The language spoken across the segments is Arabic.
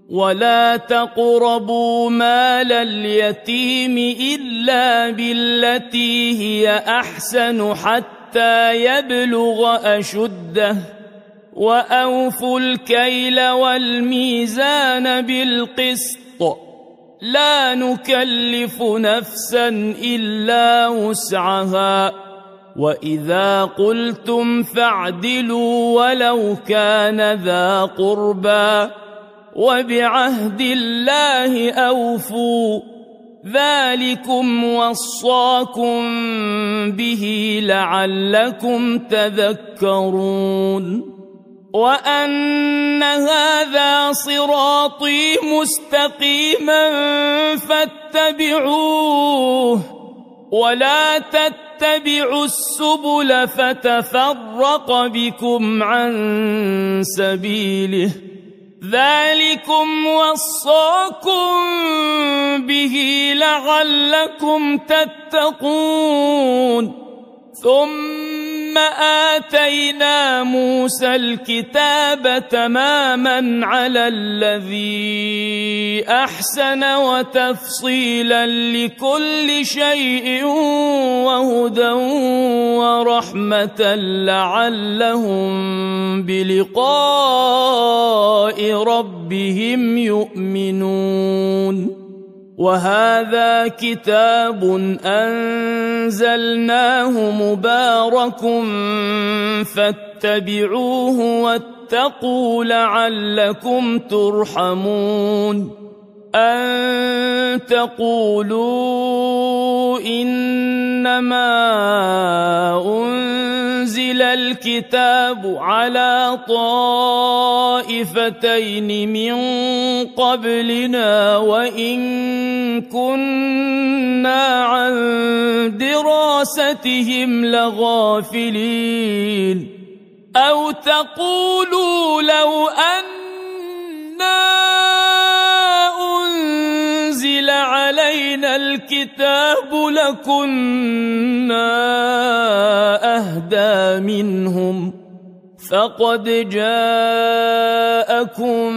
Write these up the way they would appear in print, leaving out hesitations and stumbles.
ولا تقربوا مال اليتيم إلا بالتي هي أحسن حتى يبلغ أشده وأوفوا الكيل والميزان بالقسط لا نكلف نفسا إلا وسعها وإذا قلتم فاعدلوا ولو كان ذا قربى وبعهد الله أوفوا ذلكم وصاكم به لعلكم تذكرون وأن هذا صراطي مستقيما فاتبعوه ولا تتبعوا السبل فتفرق بكم عن سبيله ذلكم وصاكم به لعلكم تتقون ثم آتينا موسى الكتاب تماما على الذي أحسن وتفصيلا لكل شيء وهدى ورحمة لعلهم بلقاء ربهم يؤمنون وهذا كتاب أنزلناه مبارك فاتبعوه واتقوا لعلكم ترحمون أن تقولوا إنما أنزل الكتاب على طائفتين من قبلنا وإن كنا عن دراستهم لغافلين أو تقولوا لو أنا أنزل علينا الكتاب لكنا أهدى منهم فقد جاءكم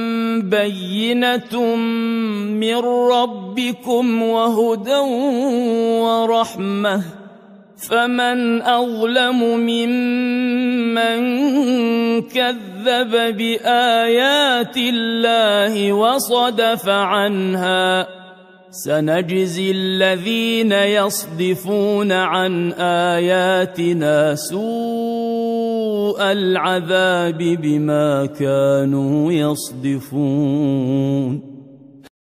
بينة من ربكم وهدى ورحمة فمن أظلم ممن كذب بآيات الله وصدف عنها سنجزي الذين يصدفون عن آياتنا سوء العذاب بما كانوا يصدفون